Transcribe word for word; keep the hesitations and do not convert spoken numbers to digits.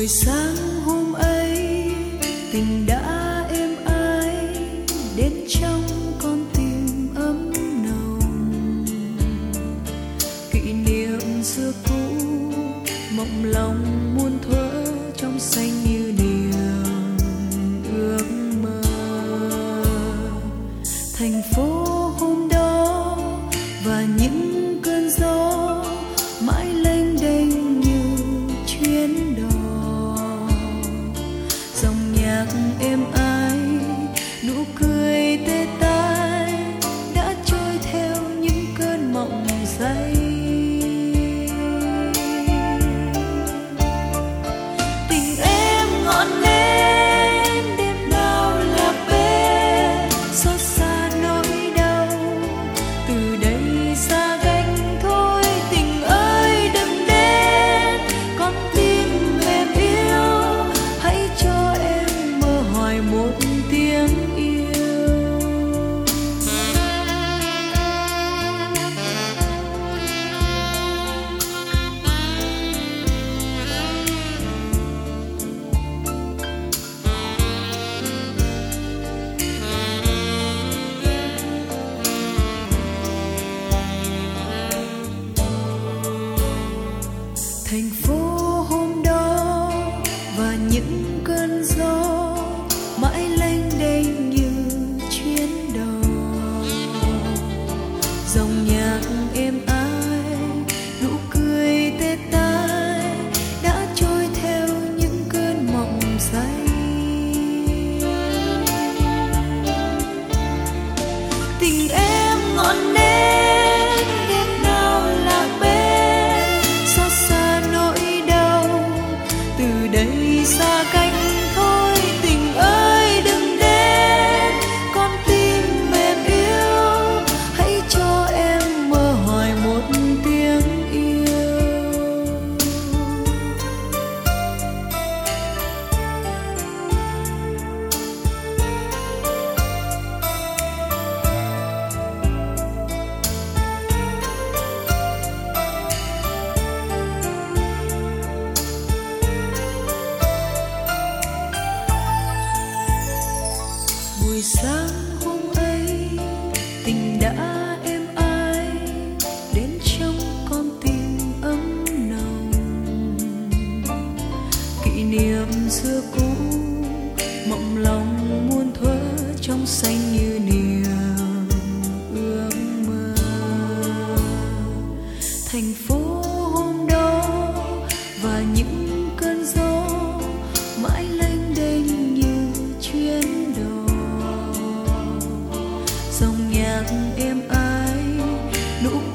buổi sáng hôm ấy tình đã êm ái đến trong con tim ấm nồng, kỷ niệm xưa cũ mộng lòng muôn thuở trong xanh như niềm ước mơ. Thành phố hôm đó và những cơn gió mãi lênh đênh như chuyến đò, dòng nhạc êm ái nụ cười tê tái đã trôi theo những cơn mộng say. Tình em ngọn nến đêm nào là bê xót xa nỗi đau, từ đây xa cách thôi tình ơi đừng đến. Con tim mềm yêu hãy cho em mơ hoài một tiếng yêu. Thành phố hôm đó và những cơn gió mãi lênh đênh như chuyến đò, dòng nhạc êm ái nụ cười tê tái đã trôi theo những cơn mộng say. Tình em ngọn nến đêm nào là bên xót xa nỗi đau, từ đây xa cách thôi tình ơi đừng đến. Con tim mềm yêu hãy cho em mơ hoài một tiếng yêu. Buổi sáng hôm ấy tình đã êm ái đến trong con tim ấm nồng, kỷ niệm xưa cũ mộng lòng muôn thuở trong xanh như niềm ước mơ. Thành phố hôm đó và những cơn gió mãi lênh đênh như chuyến đò, dòng nhạc êm ái nụ